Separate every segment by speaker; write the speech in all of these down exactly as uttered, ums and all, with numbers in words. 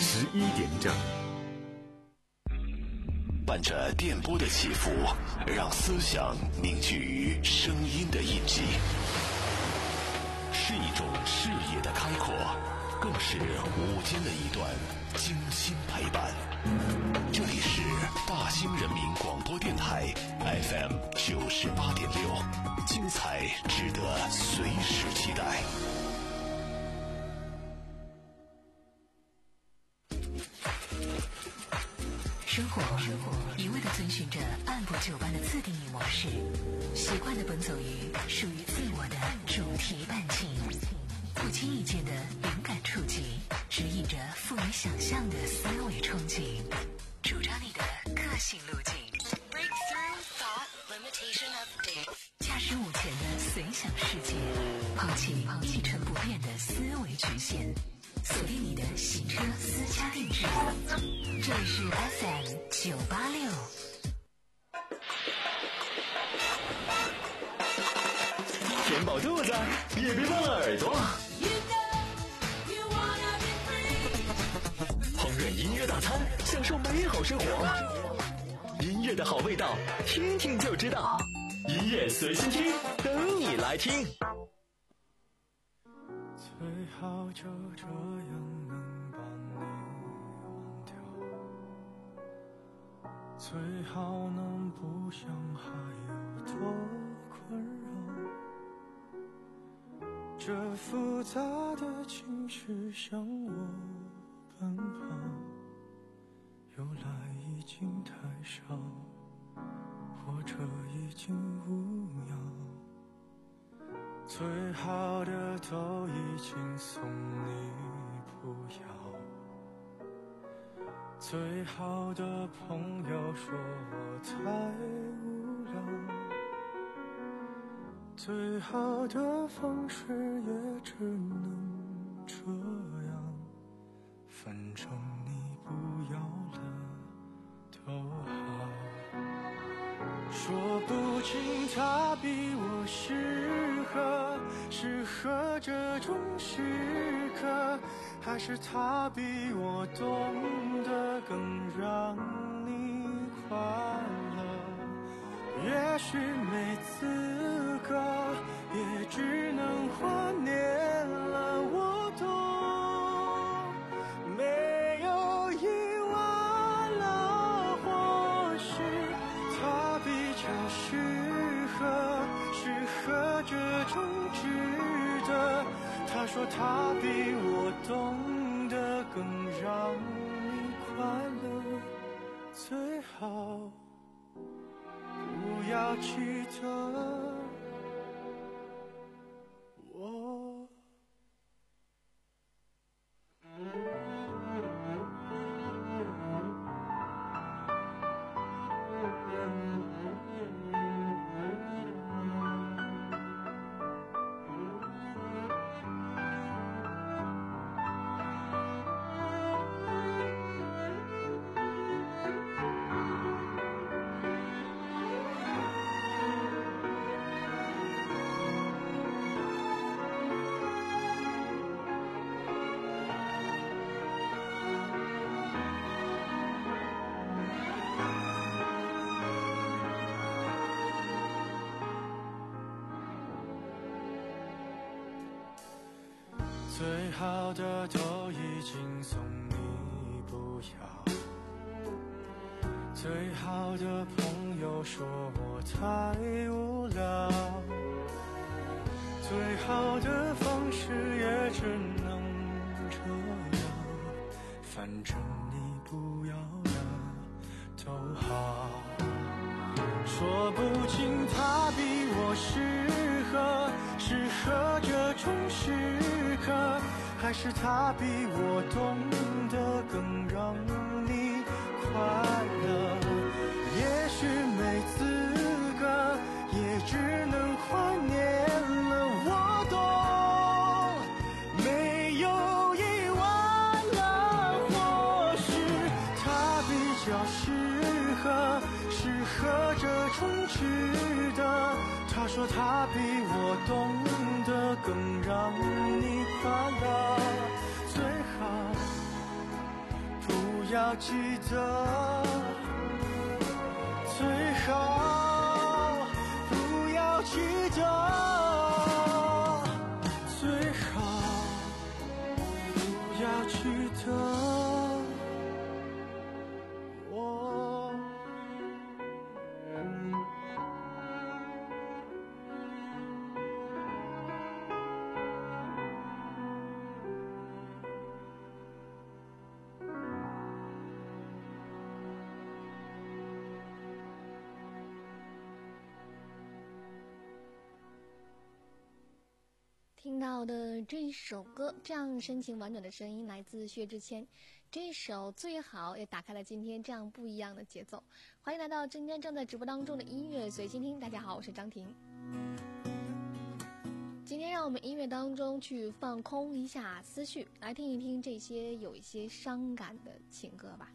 Speaker 1: 十一点整。
Speaker 2: 伴着电波的起伏，让思想凝聚于声音的印记，是一种视野的开阔，更是午间的一段精心陪伴。这里是大兴人民广播电台 F M 九十八点六，精彩值得随时期待。
Speaker 3: 生活一味地遵循着按部就班的自定义模式，习惯地奔走于属于自我的主题伴境，不经意间的灵感触及，指引着富于想象的思维憧憬，主张你的个性路径。Breakthrough Thought Limitation Update， 驾驶午前的随想世界，抛弃一成不变的思维局限，锁定你的行车私家定制。这里是 F M 九八六。
Speaker 4: 填饱肚子，也别忘了耳朵。烹饪音乐大餐，享受美好生活。音乐的好味道，听听就知道。音乐随心听，等你来听。
Speaker 5: 最好就这样能把你忘掉，最好能不想还有多困扰，这复杂的情绪向我奔跑，由来已经太少，或者已经无恙，最好的都已经送你不要，最好的朋友说我太无聊，最好的方式也只能这样，反正你不要了都好。说不清他比我适合，适合这种时刻，还是他比我懂得更让你快乐。也许没资格，也只能怀念了，我懂，没有意外了，或许他比较适合，适合这种值得。他说他比我懂得更让你快乐，最好不要记得我。最好的都已经送你不要，最好的朋友说我太无聊，最好的方式也只能这样，反正你不要了都好。说不清他比我适合，适合这种时刻，还是他比我懂得更让你快乐。也许没资格，也只能怀念了，我懂，没有意外了，或许他比较适合，适合这种值得。他说他比我懂得更让你快乐，最好要记得，最好不要记得，最好不要记得我。
Speaker 1: 听到的这一首歌，这样深情婉转的声音来自薛之谦，这一首最好也打开了今天这样不一样的节奏。欢迎来到今天正在直播当中的音乐随心听，大家好，我是张婷。今天让我们音乐当中去放空一下思绪，来听一听这些有一些伤感的情歌吧。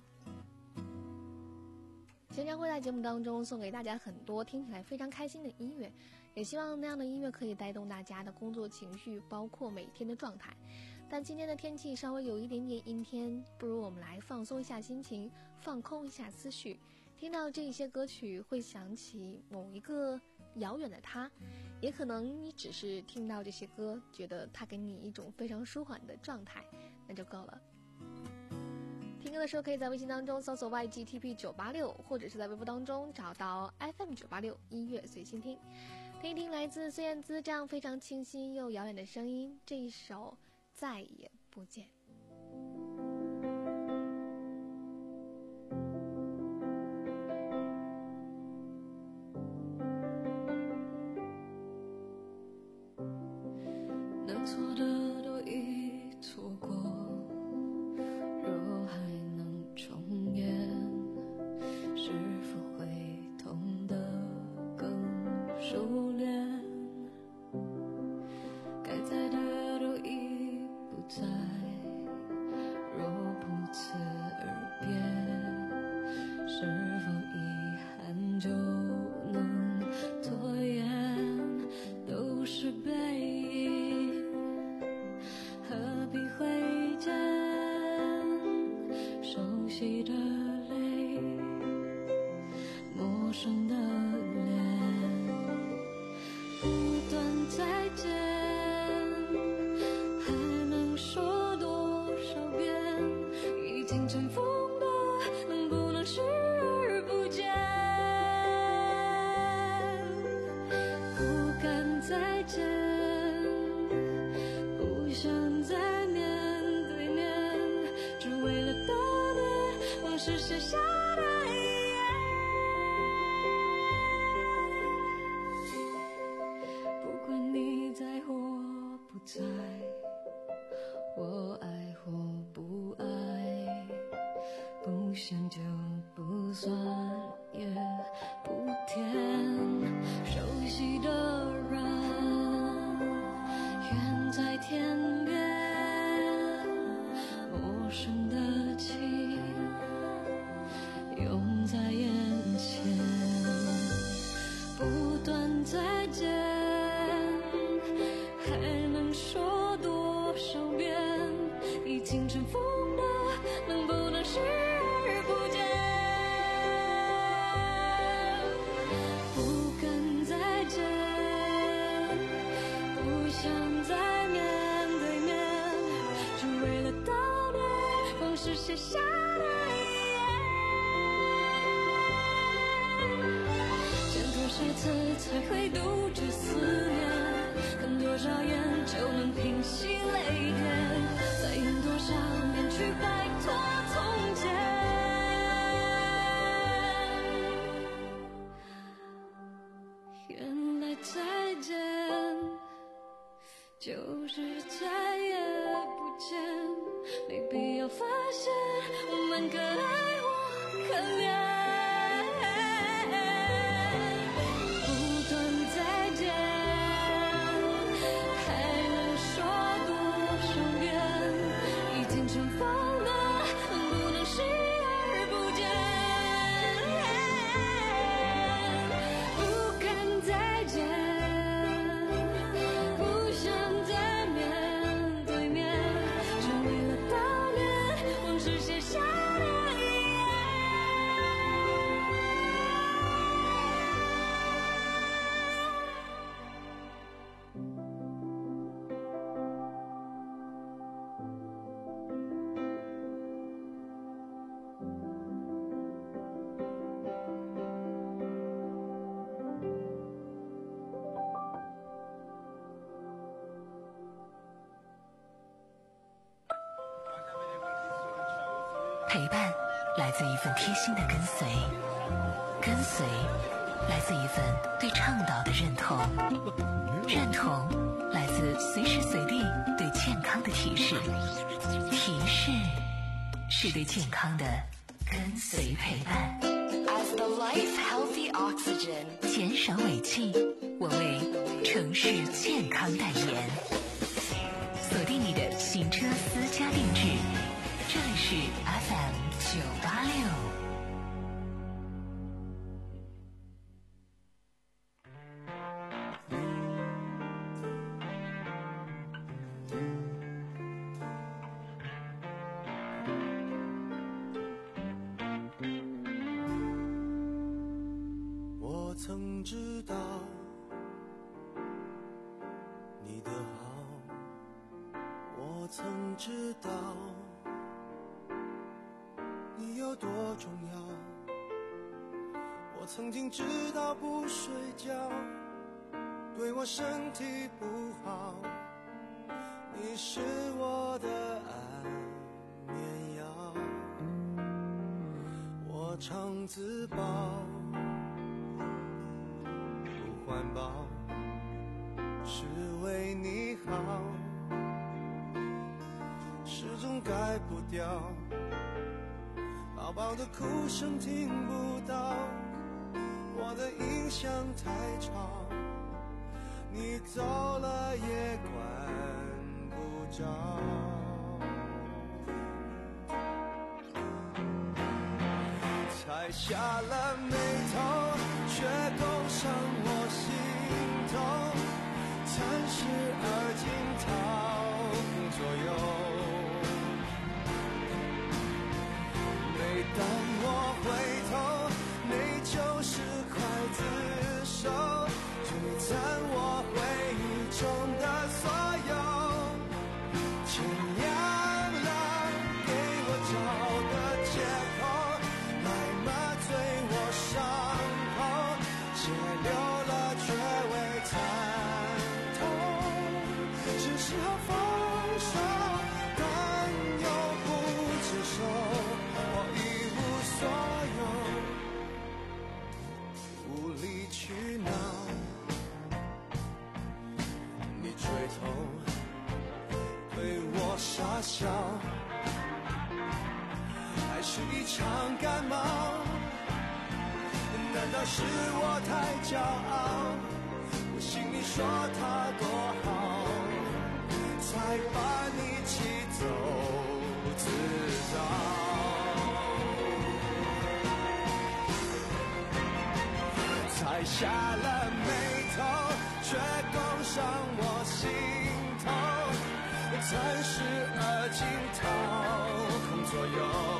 Speaker 1: 经常会在节目当中送给大家很多听起来非常开心的音乐，也希望那样的音乐可以带动大家的工作情绪，包括每天的状态。但今天的天气稍微有一点点阴天，不如我们来放松一下心情，放空一下思绪。听到这些歌曲会想起某一个遥远的他，也可能你只是听到这些歌，觉得它给你一种非常舒缓的状态，那就够了。听歌的时候可以在微信当中搜索 Y G T P 九八六， 或者是在微博当中找到 F M 九八六 音乐随心听，听一听来自孙燕姿这样非常清新又遥远的声音，这一首再也不见。
Speaker 6: 能错的都已错过，若还能重演，是否会痛得更熟练？该在的都已不在，若不辞而别，是否遗憾就能拖延？都是背影，何必挥剑？熟悉的泪，陌生的脸，不断再见，还能说多少遍？已经尘封的，能不能视而不见？不敢再见，不想再面对面，只为了悼念往事写下的遗言。不管你在或不在，我爱或不爱，不想就不算也不甜。熟悉的人远在天边，陌生的情涌在眼前，不断再见，还能说多少遍？已经尘封的，能不能视而不见？不敢再见，不想再面对面，只为了悼念往事写下的遗言。见多少次才会杜绝思念？看多少眼就能平息泪点？再演多少遍去摆脱从前？原来再见就是再也不见，没必要发现我们可爱或可怜。不断再见，还能说多少遍？已经尘封的，能不能视而不见？不敢再见，不想再面对面，只为了悼念往事写下的
Speaker 3: 陪伴来自一份贴心的跟随，跟随来自一份对倡导的认同，认同来自随时随地对健康的提示，提示是对健康的跟随陪伴。
Speaker 7: As the life healthy oxygen，
Speaker 3: 减少尾气，我为城市健康代言。锁定你的行车私家定制，这里是 F M 九八六。
Speaker 5: 我曾知道你的好，我曾知道你有多重要，我曾经知道不睡觉对我身体不好，你是我的安眠药，我常自暴不环保，是为你好，始终改不掉，宝宝的哭声听不到，我的音响太吵，你走了也管不着，才下了眉头，却勾上我心头，残时而今掏空左右。每当我回头，你就是刽子手，璀璨我回忆中的所有。天亮了，给我找个借口，来麻醉我伤口，血流了却未参透，是时候放手，但又不接受，我一无所有，无理取闹，你垂头对我傻笑，还是一场感冒，难道是我太骄傲，我心里说他多好，才把你气走自找，才下了眉头，却勾上我心头，残时而今掏空左右。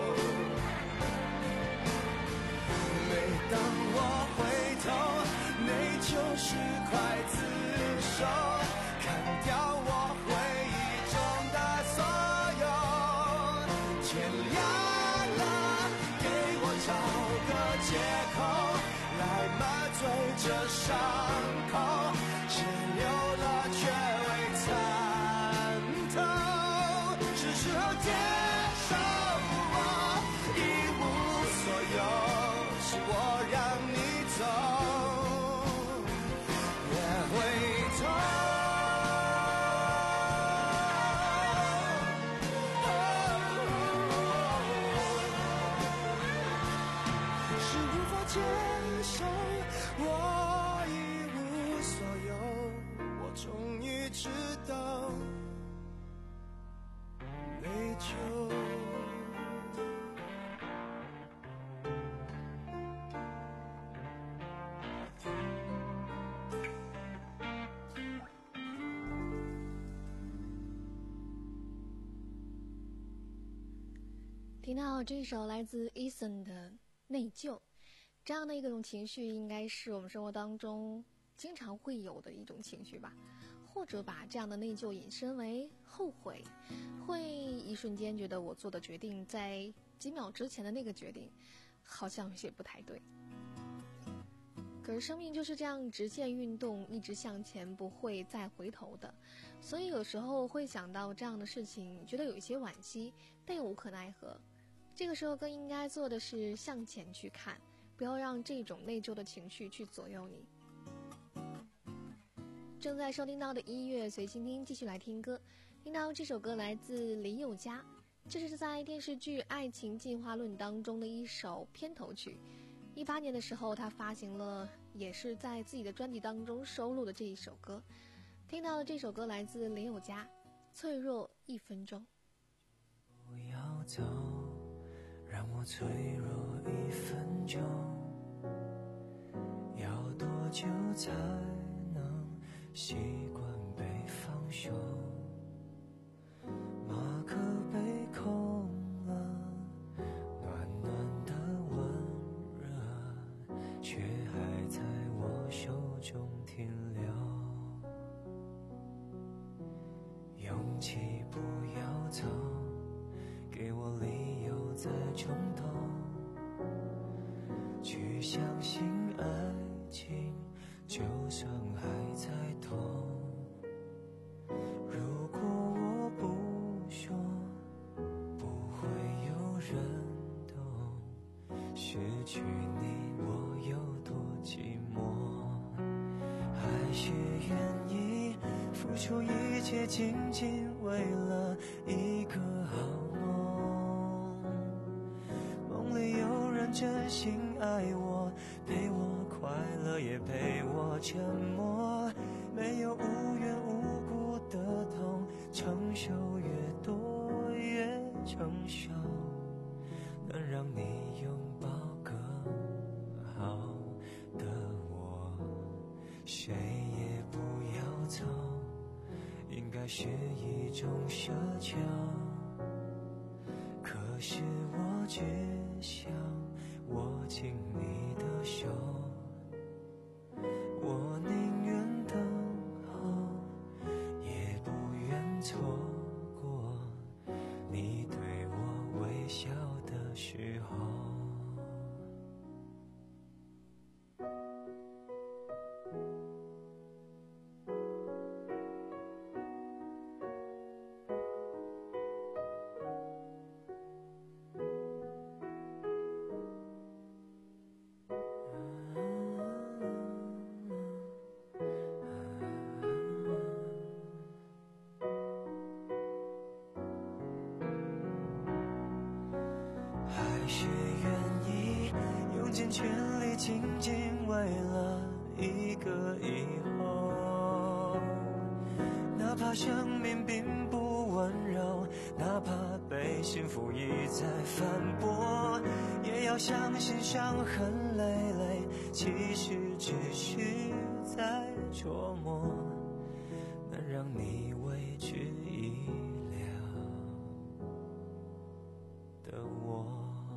Speaker 5: 每当我回头，你就是刽子手，砍掉我回忆中的所有。天亮了，给我找个借口，来麻醉这伤口，血流了却未参透，是时候接受我一无所有，是我让你走，别回头。是无法接受，我一无所有，我终于知道内疚。
Speaker 1: 听到这首来自 Eason 的内疚，这样的一种情绪应该是我们生活当中经常会有的一种情绪吧，或者把这样的内疚引申为后悔，会一瞬间觉得我做的决定在几秒之前的那个决定好像有些不太对。可是生命就是这样直线运动，一直向前，不会再回头的，所以有时候会想到这样的事情，觉得有一些惋惜，但又无可奈何。 这个时候更应该做的是向前去看，不要让这种内疚的情绪去左右你。正在收听到的音乐随心听，继续来听歌。听到这首歌来自林宥嘉，这是在电视剧《爱情进化论》当中的一首片头曲。一八年的时候，他发行了，也是在自己的专辑当中收录的这一首歌。听到的这首歌来自林宥嘉，《脆弱一分钟》。
Speaker 5: 不要走，让我脆弱一分钟，要多久才能习惯被放手？马克杯空了，暖暖的温热却还在我手中停留。勇气不要走，给我理由再冲动，去相信爱情，就算还在痛。如果我不说，不会有人懂，失去你我有多寂寞。还是愿意付出一切，仅仅为了一个好梦。梦里有人真心爱我，陪我快乐也陪我沉默，没有无缘无故的痛，承受越多越成熟，能让你拥抱更好的我。谁也不要走，应该是一种奢求，可是我只想握紧你的手，我宁愿等候，也不愿错过你对我微笑的时候。还是愿意用尽全力，仅仅为了一个以后。哪怕生命并不温柔，哪怕被幸福一再反驳，也要相信伤痕累累，其实只是在琢磨，能让你为之一了的我。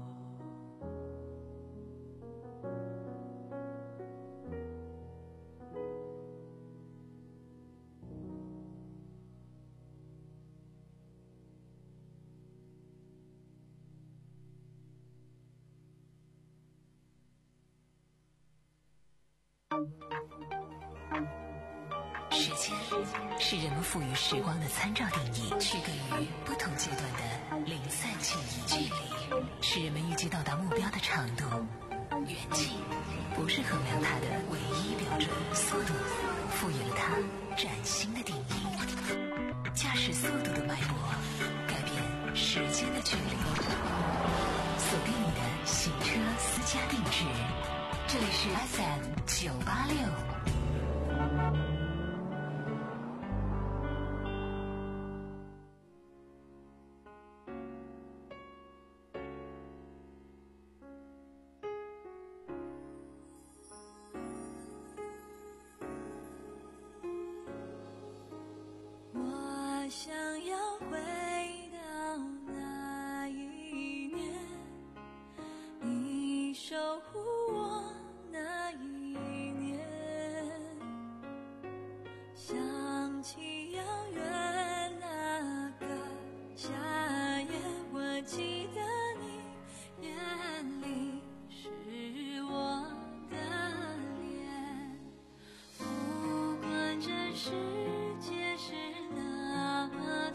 Speaker 3: 时间是人们赋予时光的参照定义，区隔于不同阶段的零散记忆。距离是人们预计到达目标的长度，远近不是衡量它的唯一标准。速度赋予了它崭新的定义，驾驶速度的脉搏改变时间的距离。锁定你的行车私家定制，这里是 F M 九八六。
Speaker 6: 我想要回到那一年，你守护我那一年，想起遥远那个夏夜，我记得你眼里是我的脸，不管这世界是那么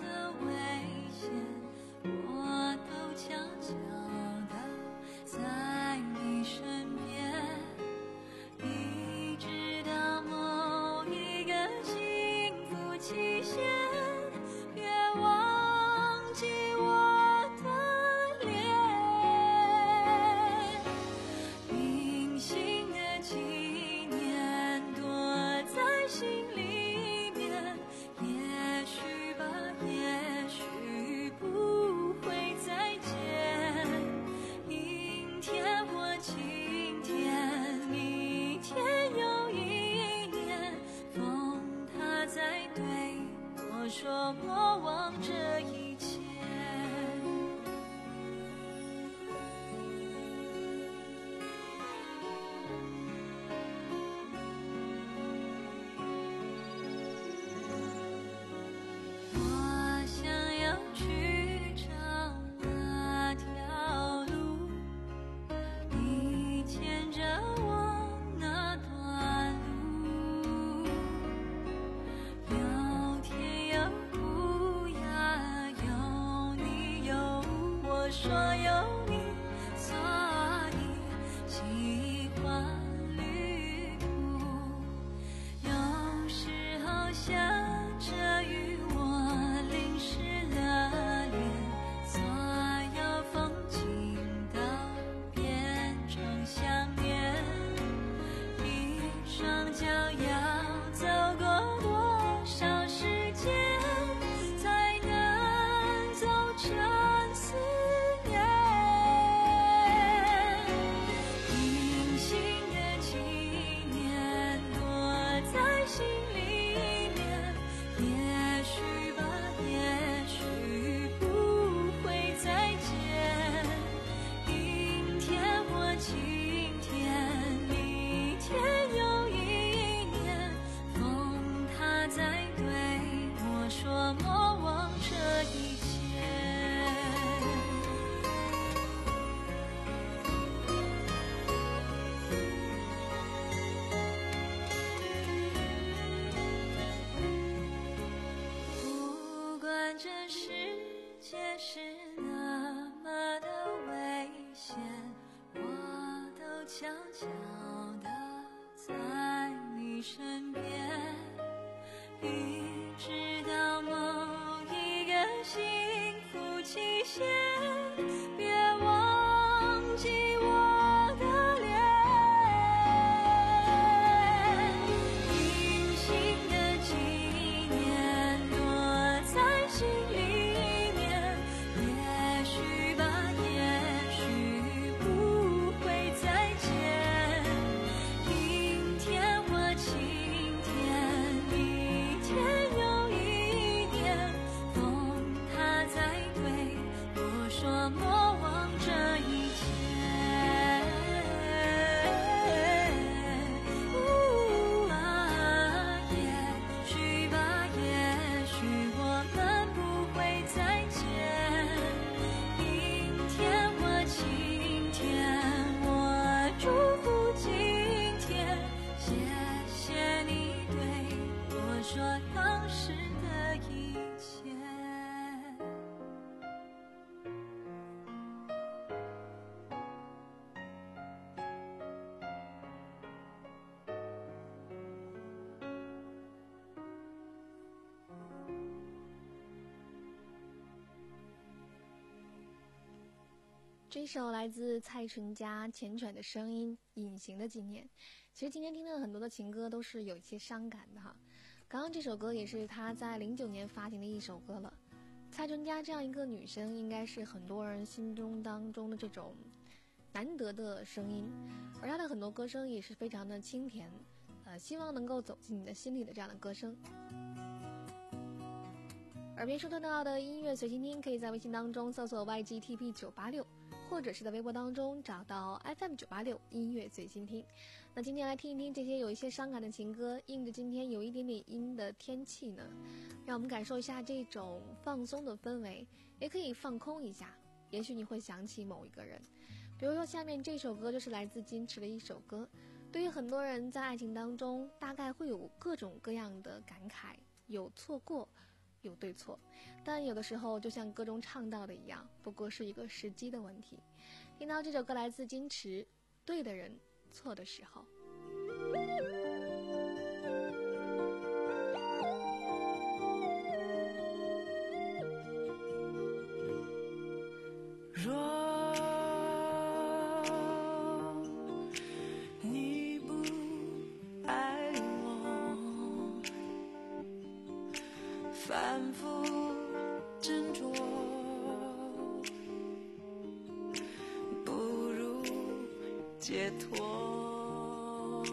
Speaker 6: 说有你，所以喜欢旅途。有时候下着雨，我淋湿了脸，所有风景都变成想念。一双脚要走过多少时间，才能走成思念？隐形的纪念躲在心里面，也许吧，也许不会再见。阴天或晴天，一天又一年，风它在对我说莫忘这一切。不管这世界是那么的危险，我都悄悄地在你身边，一直到某一个幸福期限，别忘记我的脸。隐形的纪念躲在心里面，也许吧，也许不会再见。阴天或晴天，一天又一年，风它在对我说莫忘这一切。呜啊，也许吧，也许我们不会再见。阴天或晴天，我祝福今天，谢谢你对我说当时的一切。
Speaker 1: 这首来自蔡淳佳缱绻的声音，隐形的纪念。其实今天听到很多的情歌都是有一些伤感的哈。刚刚这首歌也是她在零九年发行的一首歌了。蔡淳佳这样一个女生，应该是很多人心中当中的这种难得的声音，而她的很多歌声也是非常的清甜，呃，希望能够走进你的心里的这样的歌声。耳边收听到的音乐随心听，可以在微信当中搜索 Y G T P 九八六，或者是在微博当中找到 F M 九八六音乐随心听。那今天来听一听这些有一些伤感的情歌，应着今天有一点点阴的天气呢，让我们感受一下这种放松的氛围，也可以放空一下，也许你会想起某一个人。比如说下面这首歌就是来自金池的一首歌，对于很多人在爱情当中大概会有各种各样的感慨，有错过，有对错，但有的时候就像歌中唱到的一样，不过是一个时机的问题。听到这首歌来自金池，对的人错的时候。
Speaker 5: 若你不爱我，反复斟酌，不如解脱，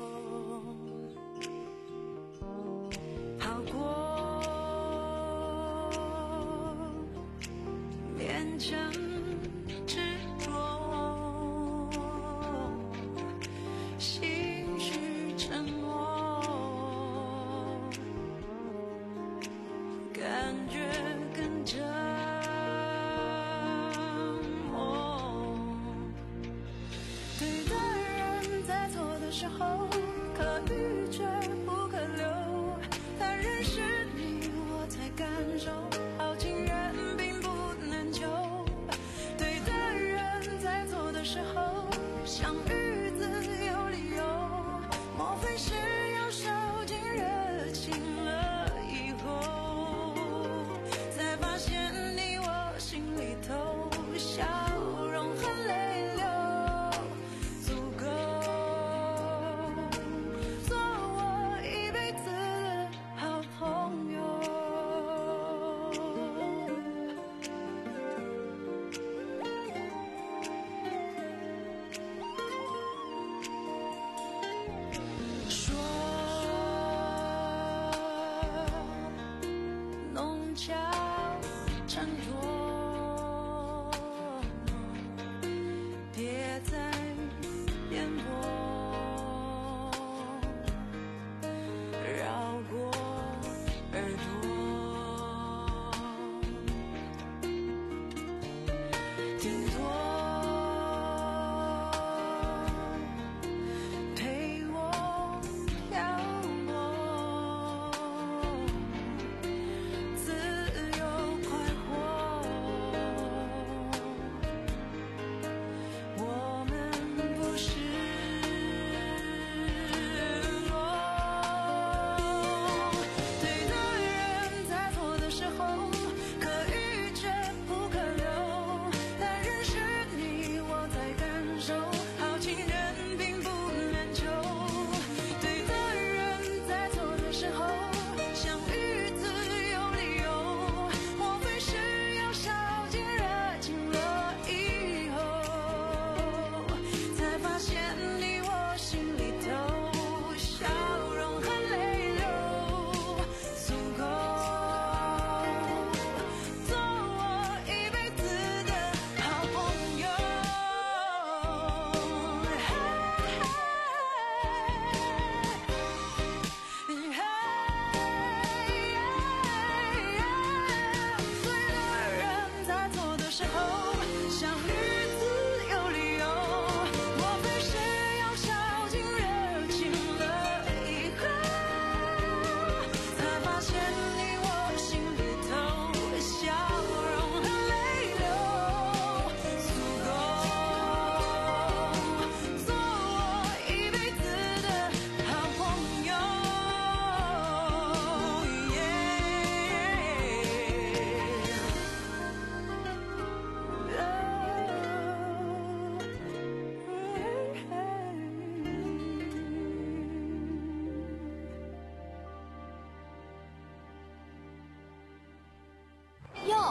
Speaker 5: 好过勉强执着，心绪沉默，感觉更折磨。对的人在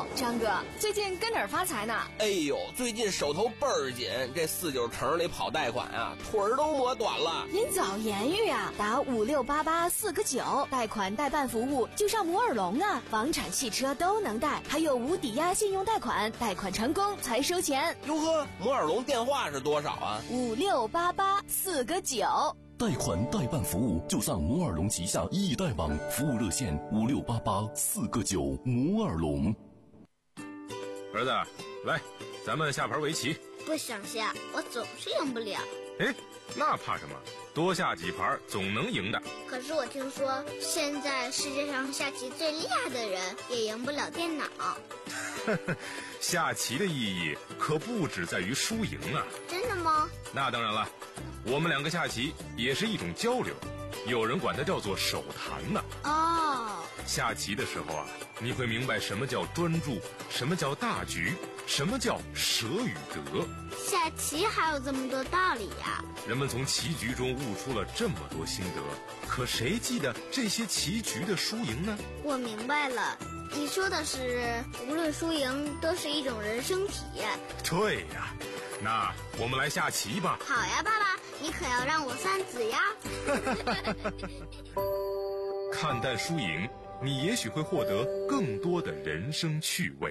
Speaker 8: 张哥，最近跟哪儿发财呢？
Speaker 9: 哎呦，最近手头倍儿紧，这四九城里跑贷款啊，腿儿都磨短了。
Speaker 8: 您早言语啊，打五六八八四个九，贷款代办服务就上摩尔龙啊，房产、汽车都能贷，还有无抵押信用贷款，贷款成功才收钱。
Speaker 9: 哟呵，摩尔龙电话是多少啊？
Speaker 8: 五六八八四个九。
Speaker 2: 贷款代办服务就上摩尔龙旗下易贷网，服务热线五六八八四个九。摩尔龙。
Speaker 10: 儿子，来，咱们下盘围棋。
Speaker 11: 不想下，我总是赢不了。
Speaker 10: 哎，那怕什么？多下几盘总能赢的。
Speaker 11: 可是我听说，现在世界上下棋最厉害的人也赢不了电脑。
Speaker 10: 下棋的意义可不只在于输赢啊！
Speaker 11: 真的吗？
Speaker 10: 那当然了，我们两个下棋也是一种交流，有人管它叫做手谈呢。
Speaker 11: 哦，
Speaker 10: 下棋的时候啊，你会明白什么叫专注，什么叫大局，什么叫舍与得。
Speaker 11: 下棋还有这么多道理呀！
Speaker 10: 人们从棋局中悟出了这么多心得，可谁记得这些棋局的输赢呢？
Speaker 11: 我明白了，你说的是无论输赢都是一种人生体验。
Speaker 10: 对呀，那我们来下棋吧。
Speaker 11: 好呀，爸爸，你可要让我算子呀。
Speaker 10: 看淡输赢，你也许会获得更多的人生趣味。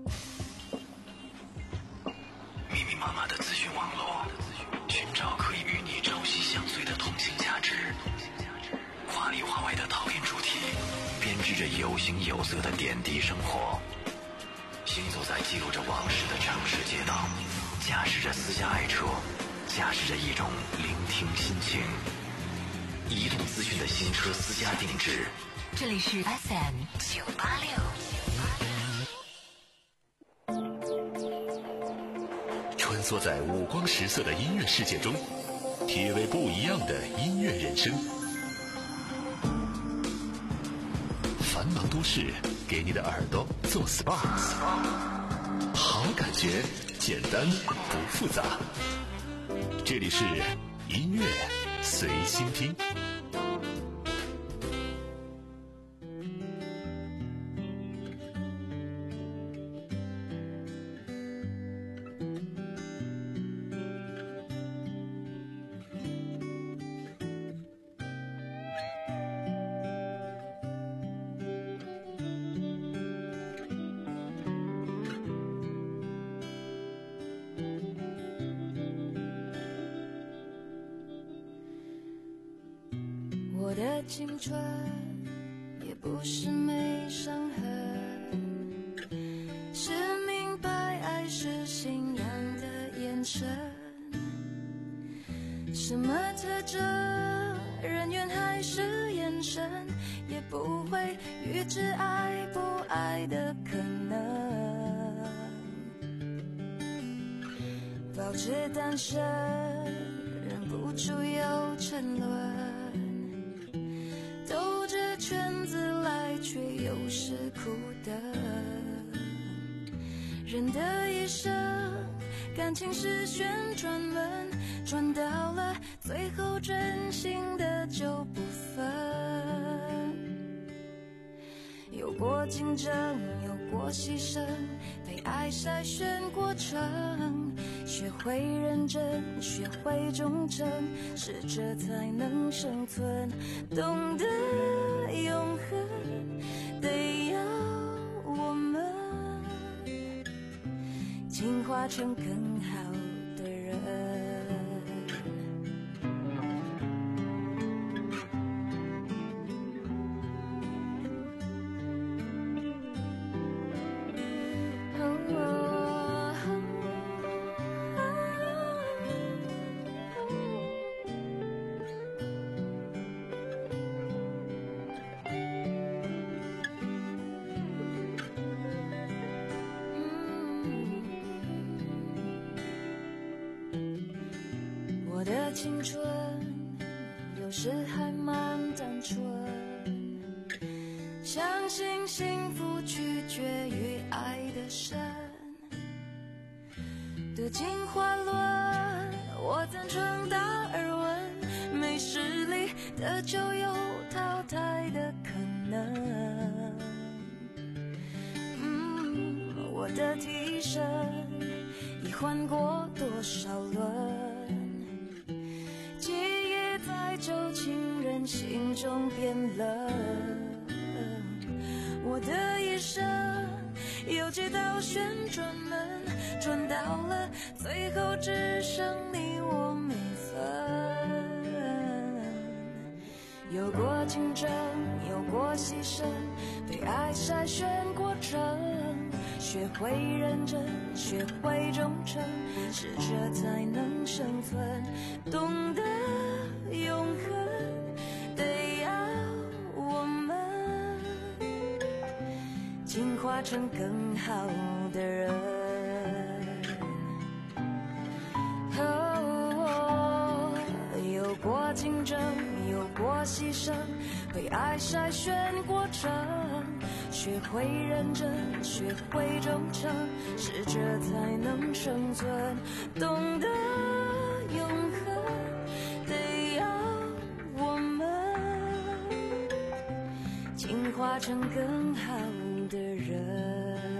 Speaker 2: 密密麻麻的资讯网络，寻找可以与你朝夕相随的通信价值，华里华外的陶冶主题，编织着有形有色的点滴生活。行走在记录着往事的城市街道，驾驶着私家爱车，驾驶着一种聆听心情。移动资讯的新车私家定制，
Speaker 3: 这里是 F M 九八六。
Speaker 2: 穿梭在五光十色的音乐世界中，体味不一样的音乐人生。繁忙都市给你的耳朵做 S P A， 好感觉，简单不复杂。这里是音乐随心听。
Speaker 6: 我的青春也不是没伤痕，是明白爱是信仰的眼神。什么特征，人缘还是眼神，也不会预知爱不爱的可能。保持单身，忍不住又沉沦，兜着圈子来，却又是苦的。人的一生，感情是旋转门，转到了最后，真心的就不分。有过竞争，有过牺牲，被爱筛选过程，学会认真，学会忠诚，适者才能生存。懂得永恒，得要我们进化成更好的人。我的青春有时还蛮单纯，相信幸福取决于爱的深。得进化论，我赞成达尔文，没实力的就有淘汰的可能。嗯， 我的替身，已换过多少轮？记忆在旧情人心中变冷，我的一生有几道旋转门，转到了最后只剩你我没分。有过竞争，有过牺牲，被爱筛选过程，学会认真，学会忠诚，适者才能生存。懂得永恒，得要我们进化成更好的人。哦，有过竞争，有过牺牲，被爱筛选过程，学会认真，学会忠诚，适者才能生存。懂得永恒，得要我们进化成更好的人。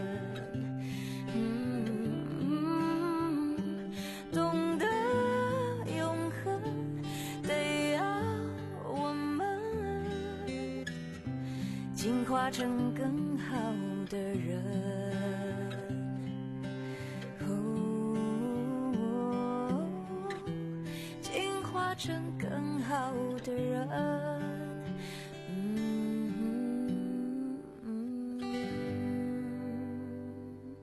Speaker 6: 进化成更好的人，哦，进化成更好的人。嗯嗯嗯、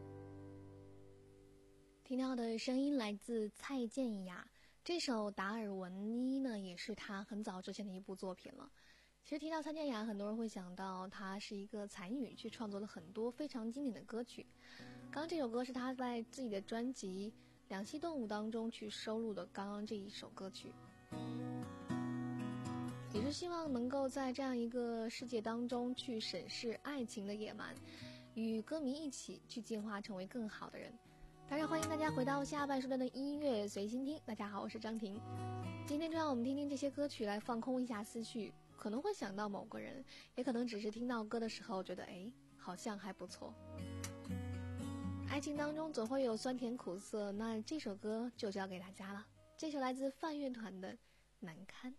Speaker 1: 听到的声音来自蔡健雅，这首《达尔文伊》呢，也是她很早之前的一部作品了。其实提到蔡健雅，很多人会想到她是一个才女，去创作了很多非常经典的歌曲。刚刚这首歌是她在自己的专辑《两栖动物》当中去收录的刚刚这一首歌曲，也是希望能够在这样一个世界当中去审视爱情的野蛮，与歌迷一起去进化成为更好的人。当然欢迎大家回到下半时段的音乐随心听。大家好，我是张婷，今天就让我们听听这些歌曲来放空一下思绪，可能会想到某个人，也可能只是听到歌的时候觉得哎，好像还不错。爱情当中总会有酸甜苦涩，那这首歌就交给大家了。这首来自泛乐团的《难堪》。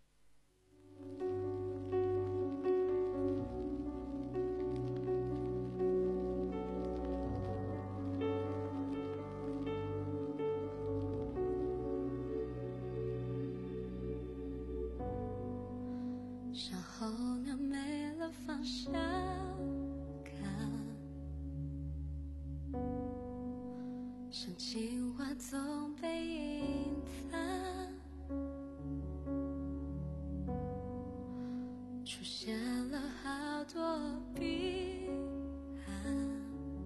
Speaker 6: 小候鸟没了方向感，像情话总被隐藏，出现了好多遗憾，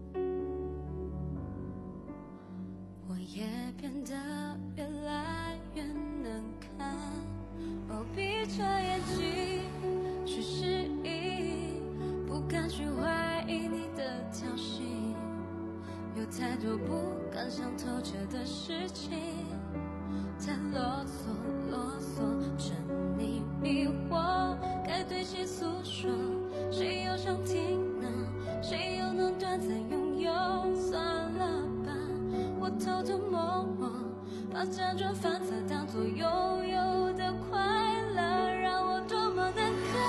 Speaker 6: 我也变得越来越难看。哦，闭着眼睛去适应，不敢去怀疑你的挑衅，有太多不敢想透彻的事情，太啰嗦啰嗦，沉溺迷惑，该对谁诉说？谁又想听呢？谁又能短暂拥有？算了吧，我偷偷摸摸，把辗转反侧当作拥有的快乐，让我多么难堪。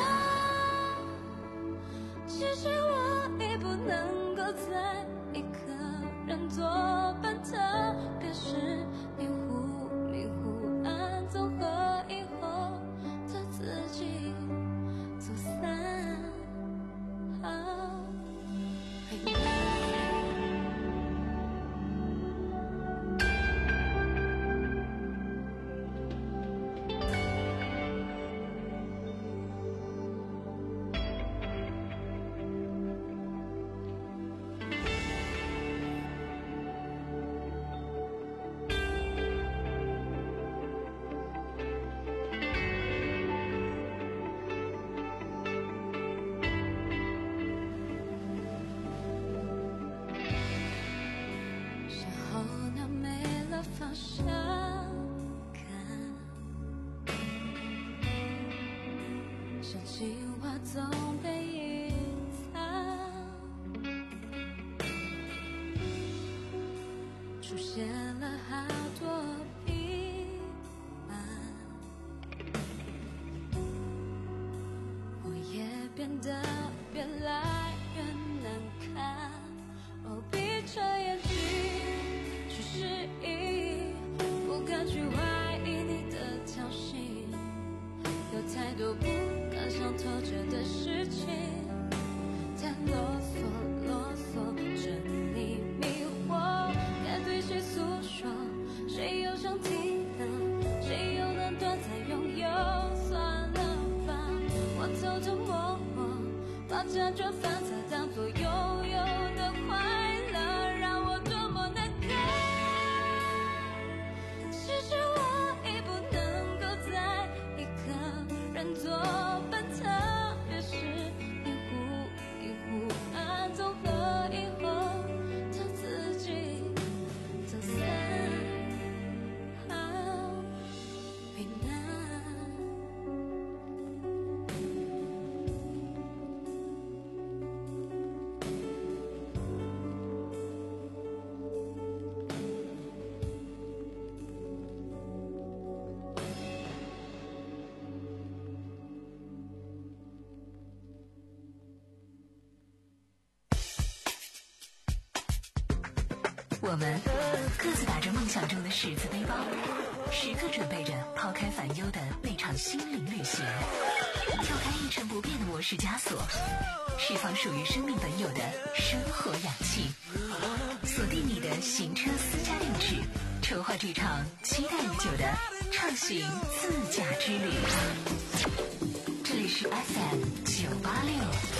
Speaker 6: 其实我已不能够再一个人作伴，特别是迷糊迷糊暗综合以后的自己走散。好方向感，像情话总被隐藏， 出现了好多疑问，我也变得越来越难看。哦，闭着眼睛去适应，不敢去怀疑你的挑衅，有太多不敢想透彻的事情，太啰嗦啰嗦着你迷惑，该对谁诉说？谁又想听呢？谁又能短暂拥有？算了吧，我偷偷摸摸把辗转反侧当作拥有的快乐，让我多么难堪。其实我已不能够再一个人作伴，特别是一壶一壶暗综合以后，他自己走散，好为难。
Speaker 3: 我们各自打着梦想中的十字背包，时刻准备着抛开烦忧的那场心灵旅行，跳开一成不变的模式枷锁，释放属于生命本有的生活氧气，锁定你的行车私家定制，筹划这场期待已久的畅行自驾之旅。这里是 F M 九八六。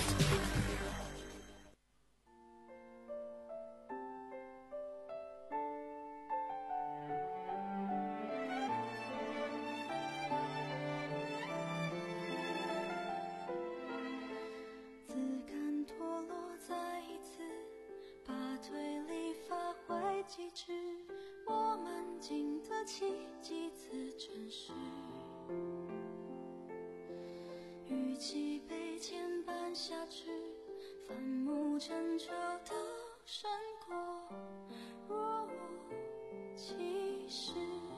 Speaker 6: 机智，我们经得起几次诚实，与其被牵绊下去，反目成仇都胜过若无其事。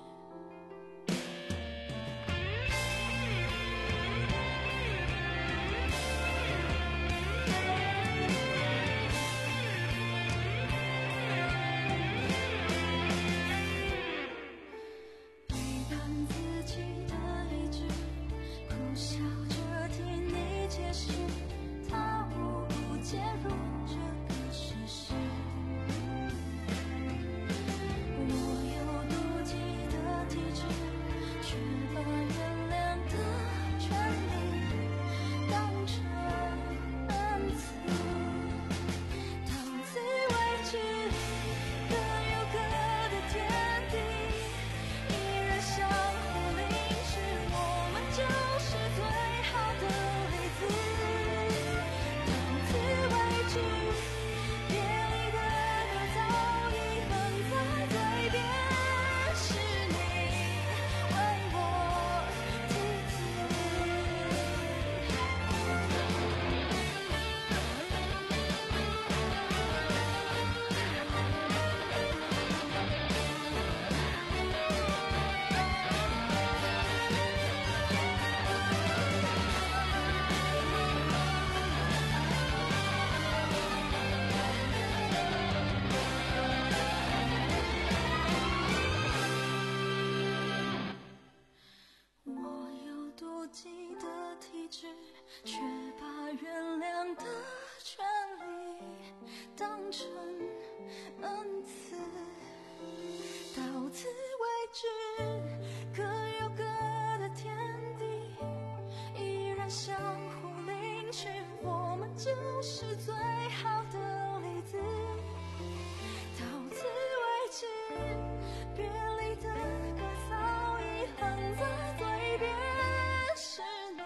Speaker 6: 却把原谅的权利当成恩赐，到此为止，各有各的天地，依然相互领取，我们就是最好的例子。到此为止，别离的歌早已哼在嘴边，是你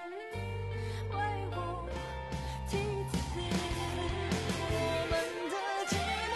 Speaker 6: 为我题词，我们的寂寞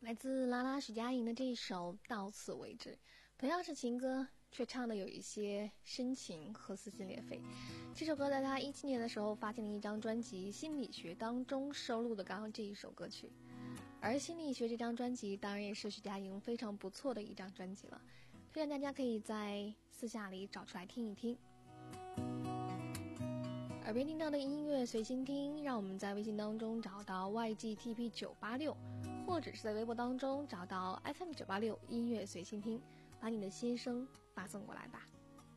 Speaker 1: 来自拉拉许佳莹的这一首《到此为止》，同样是情歌，却唱的有一些深情和撕心裂肺。这首歌在他一七年的时候发行了一张专辑《心理学》当中收录的刚刚这一首歌曲，而《心理学》这张专辑当然也是许佳莹非常不错的一张专辑了，推荐大家可以在私下里找出来听一听。耳边听到的音乐随心听，让我们在微信当中找到 Y G T P 九八六，或者是在微博当中找到 F M 九八六音乐随心听，把你的心声发送过来吧。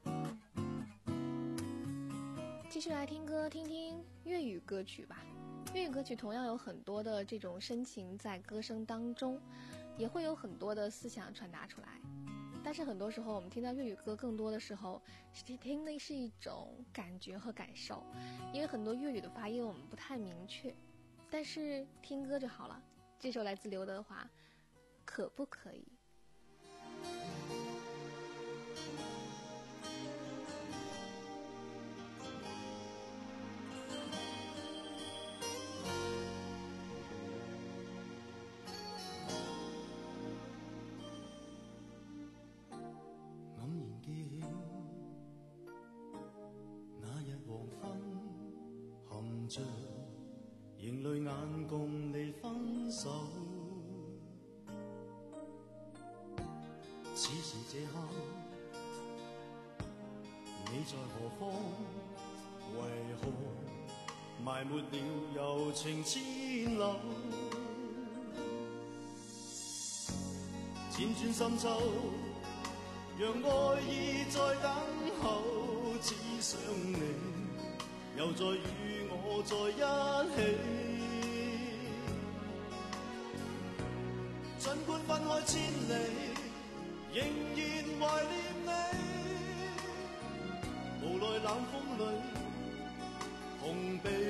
Speaker 1: 继续来听歌，听听粤语歌曲吧。粤语歌曲同样有很多的这种深情在歌声当中，也会有很多的思想传达出来。但是很多时候我们听到粤语歌更多的时候是听的是一种感觉和感受，因为很多粤语的发音我们不太明确，但是听歌就好了。这首来自刘德华，可不可以。
Speaker 12: 仍淚眼共你分手，此時這刻你在何方？為何埋沒了柔情千縷？輾轉深秋，讓愛意在等候，只想你又再與我在一起，儘管分開千里，仍然懷念你。無奈冷風裏碰壁，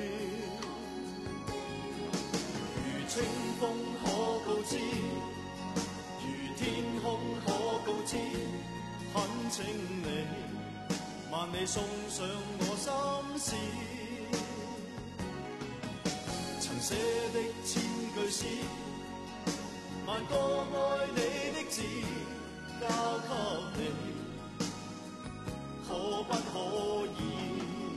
Speaker 12: 如清風可告知，如天空可告知，懇請你萬里送上我心事。曾寫的千句詩，萬個愛你的字，交給你，可不可以？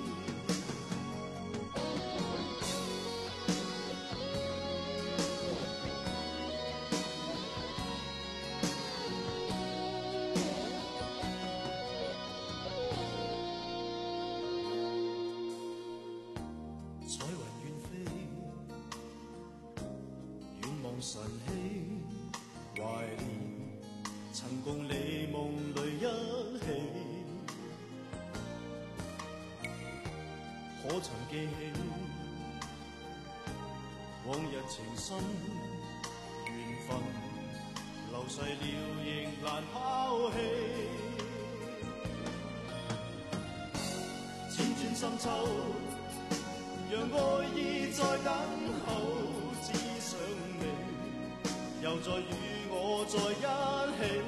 Speaker 12: 晨曦懷念曾共你夢裏一起，可曾記起往日情深緣分，流逝了亦難拋棄。輾轉深秋，讓愛意在等候，只想你又再與我在一起，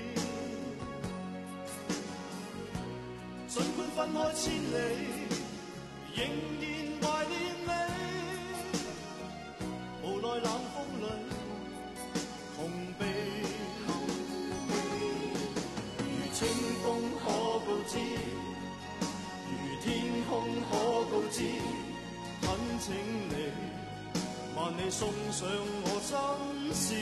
Speaker 12: 儘管分開千里，仍然懷念你。無奈冷風裏碰壁，如清風可告知，如天空可告知，懇請你萬里送上我心事。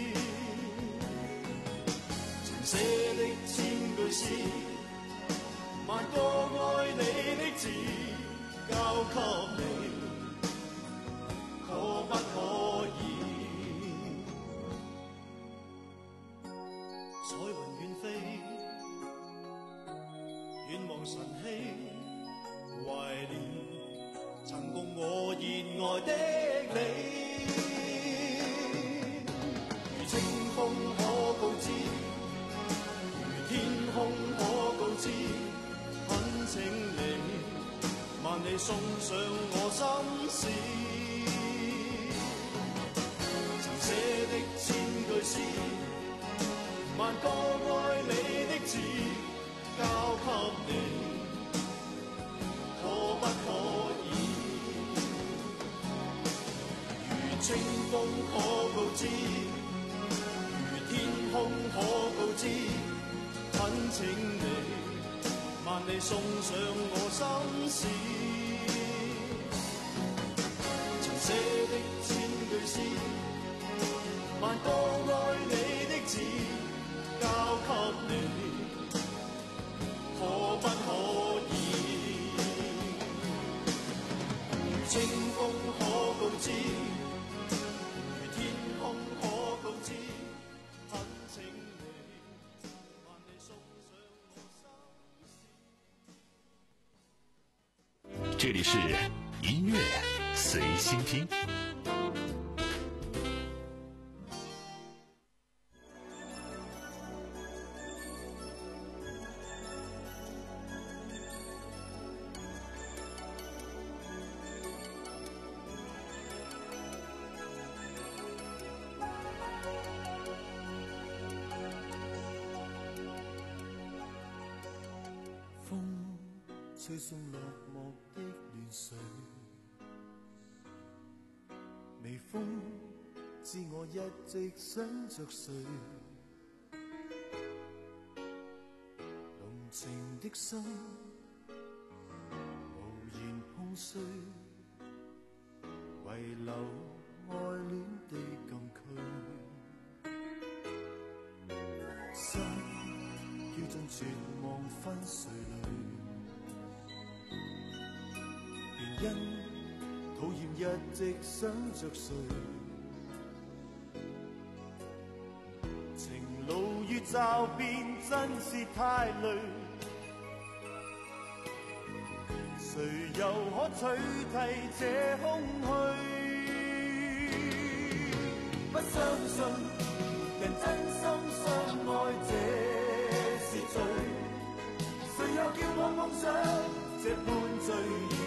Speaker 12: 曾寫的千句詩，萬個愛你的字，交給你，可不可以？彩雲遠飛，遠望晨曦，懷念曾共我熱愛的你。如清風可告知，如天空可告知，懇請你萬里送上我心事。曾寫的千句詩，萬個愛你的字，交給你，可不可以？如清風可告知， 天空可告知，恳請你萬里送上我心事。曾寫的千句詩，萬個愛你的字，交給你，可不可以？清風可告知，如天空可告知，懇請你萬里送上我心事。
Speaker 2: 这里是音乐随心听。
Speaker 5: 吹送落寞的亂水，微風知我一直想着誰，濃情的心無言碰碎，遺留愛戀的禁區，心飄進絕望分碎裏。因討厭一直想着誰，情路越驟變真是太累，誰又可取替這空虛？不相信人真心相愛這是罪，誰又叫我夢想這般醉意？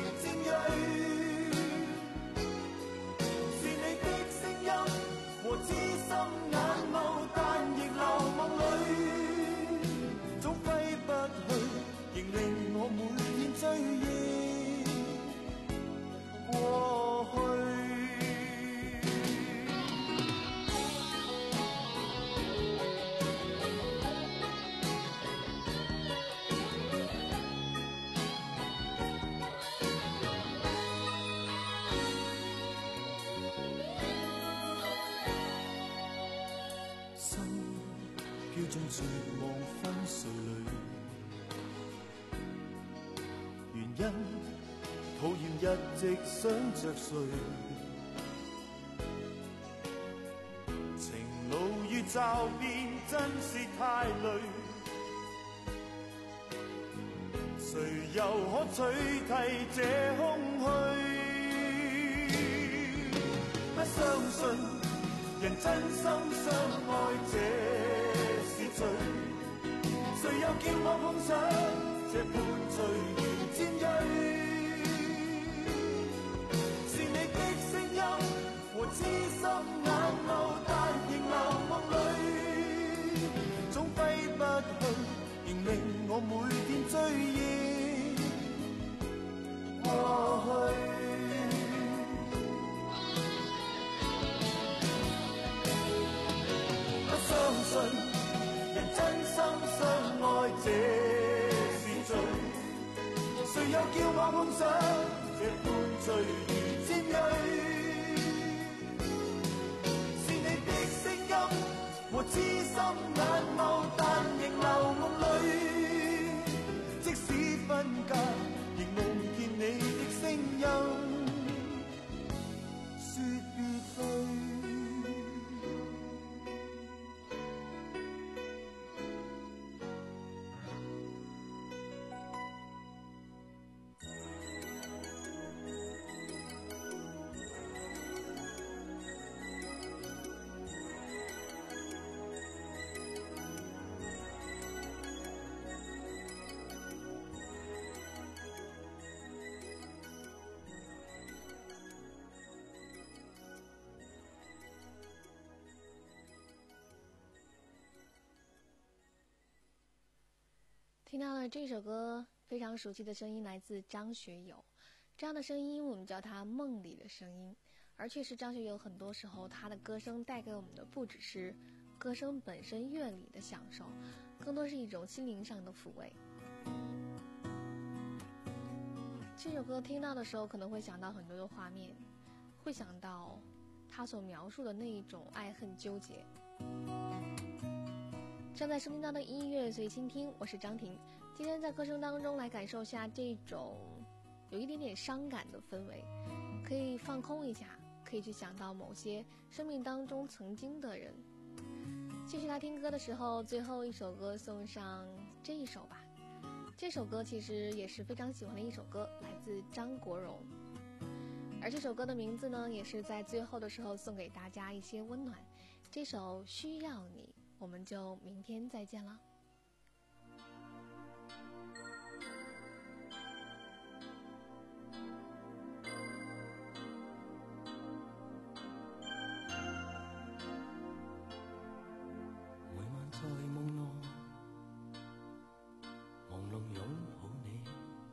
Speaker 5: 是你的聲音和知心眼眸，但亦流夢裏，總揮不去，仍令我每天追憶過去。飄進絕望分碎裏，原因討厭一直想着誰，情路越驟變真是太累，誰又可取替這空虛？不相信人真心相愛這誰又叫我碰上這般醉如尖銳？是你的聲音和知心眼眸，但仍流夢裏，總揮不去，仍令我每天追憶過去。不相信真心相愛這是罪，誰又叫我碰上這般醉如尖銳？是你的聲音和知心眼眸，但仍流夢裏，即使分隔，仍夢見你的聲音，說別去。
Speaker 1: 听到了这首歌，非常熟悉的声音来自张学友。这样的声音我们叫它梦里的声音，而确实张学友很多时候他的歌声带给我们的不只是歌声本身乐理的享受，更多是一种心灵上的抚慰。这首歌听到的时候可能会想到很多的画面，会想到他所描述的那一种爱恨纠结。正在收听到的音乐随心听，我是张婷。今天在歌声当中来感受下这种有一点点伤感的氛围，可以放空一下，可以去想到某些生命当中曾经的人。继续来听歌的时候，最后一首歌送上这一首吧。这首歌其实也是非常喜欢的一首歌，来自张国荣。而这首歌的名字呢，也是在最后的时候送给大家一些温暖。这首需要你，我们就明天再见了。
Speaker 5: 每晚在梦內朦朧擁抱你，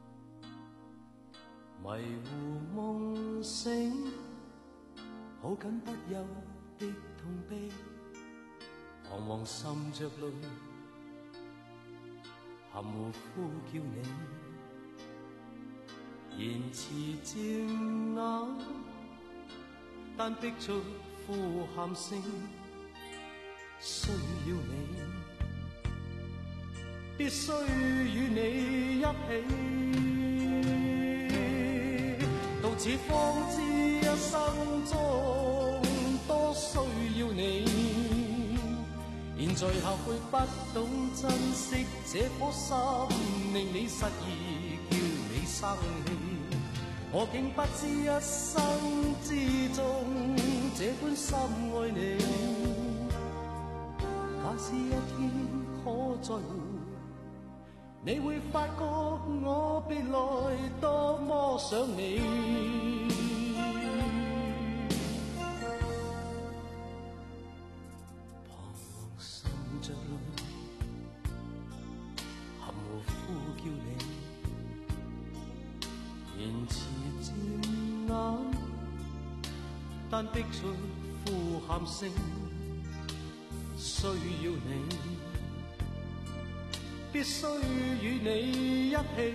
Speaker 5: 迷糊夢醒，抱緊不休的痛悲，彷徨滲着淚，含糊呼叫你，言辭漸冷，但逼出呼喊聲，需要你，必須與你一起，到此方知一生中多需要你，現在後悔不懂珍惜這顆心，令你失意叫你生氣，我竟不知一生之中這般深愛你，假使一天可再會，你會發覺我別來多麼想你。但逼出呼喊聲，需要你，必須與你一起，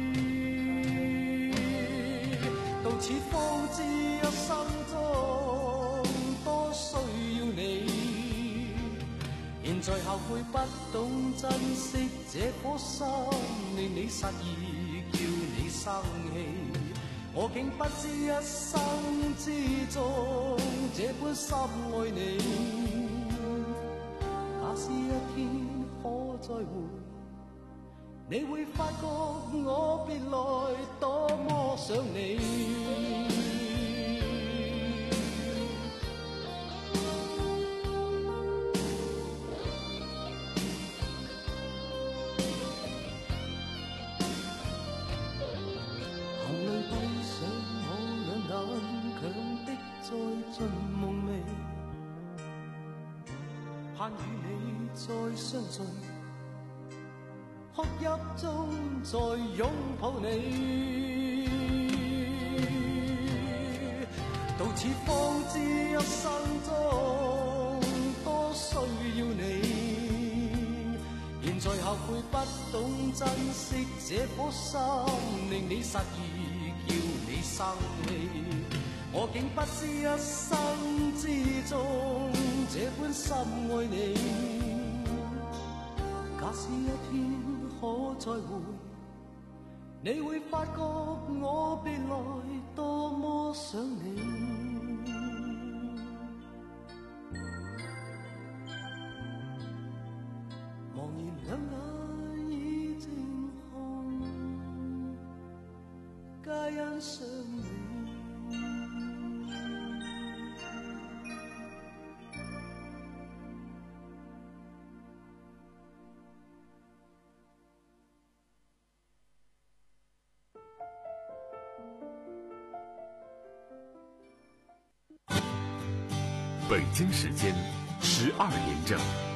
Speaker 5: 到此方知一生中多需要你，現在後悔不懂珍惜這顆心，令你失意叫你生氣，我竟不知一生之中這般深愛你，假使一天可再會，你會發覺我別來多麼想你。盼與你再相聚，哭泣中再擁抱你，到此方知一生中多需要你，現在後悔不懂珍惜這顆心，令你失意叫你生氣，我竟不知一生之中這般深愛你，假使一天可再會，你會發覺我別來多麼想你。茫然兩眼已靜紅，皆因想你。
Speaker 10: 北京时间十二点整。